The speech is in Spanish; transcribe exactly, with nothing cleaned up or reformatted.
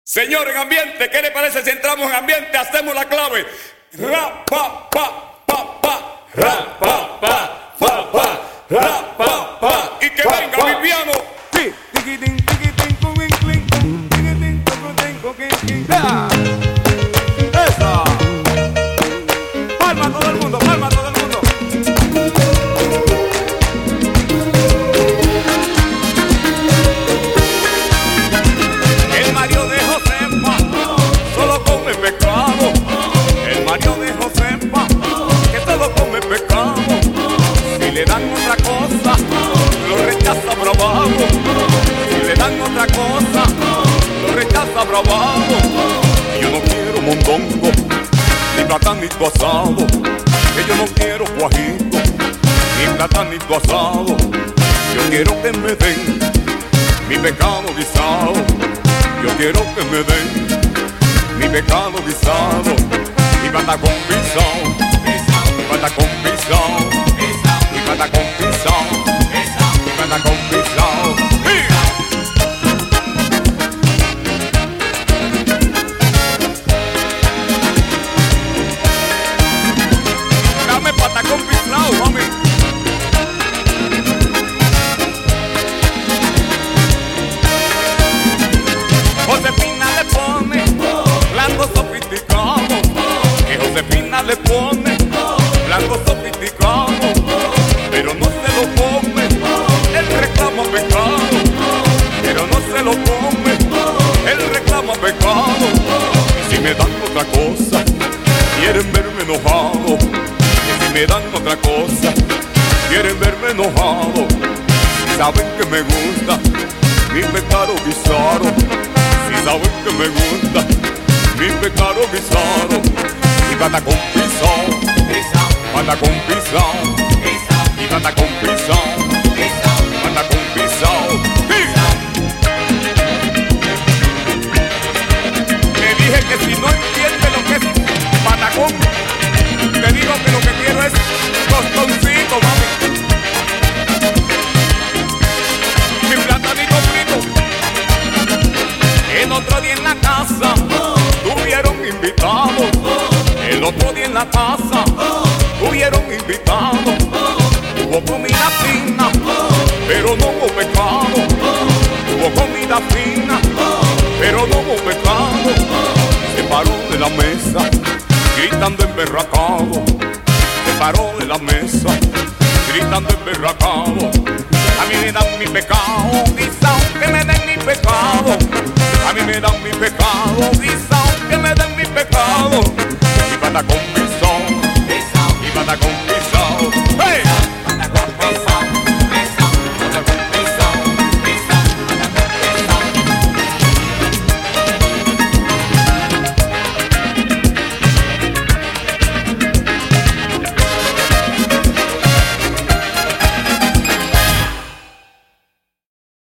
Señor, en ambiente, ¿qué le parece si entramos en ambiente? Hacemos la clave. Ra, pa, pa, pa, pa. Ra, pa, pa, pa, pa. Ra, pa, pa. Y que venga mi piano. ¡Esa! ¡Palma a todo el mundo! ¡Palma a todo el mundo! El Mario de Josefa solo come pescado. El Mario de Josefa que solo come pescado. Si le dan otra cosa, lo rechaza bravado. Si le dan otra cosa, lo rechaza bravado. Yo no quiero mondongo, ni platanito asado. Que yo no quiero guajito, ni platanito asado. Yo quiero que me den mi pescado guisado. Yo quiero que me den mi pescado guisado. Mi patacón pisado, mi patacón pisado, mi patacón pisado, mi patacón pisado. Patacón pisado, mami. Josefina le pone blanco sofisticado. Que Josefina le pone blanco sofisticado. Pero no se lo come, él reclama pecado. Pero no se lo come, él reclama pecado. Y si me dan otra cosa, quieren verme enojado. Si me dan otra cosa, quieren verme enojado. Si saben que me gusta mi pescado guisado. Si saben que me gusta mi pescado guisado. Y patacón pisado, patacón pisado, y patacón pisado, patacón pisado. Me dije que si no entiende lo que es patacón, te digo que lo que quiero es tostoncito, mami. Mi platanito frito. El otro día en la casa tuvieron invitados. El otro día en la casa tuvieron invitados. Hubo comida fina, pero no hubo pecado. Hubo comida fina, pero no hubo pecado. Se paró de la mesa gritando emberracado. Se paró de la mesa gritando emberracado. A mí me dan mi pecado guisado, que me den mi pecado. A mí me dan mi pecado guisado, que me den mi pecado. Mi patacón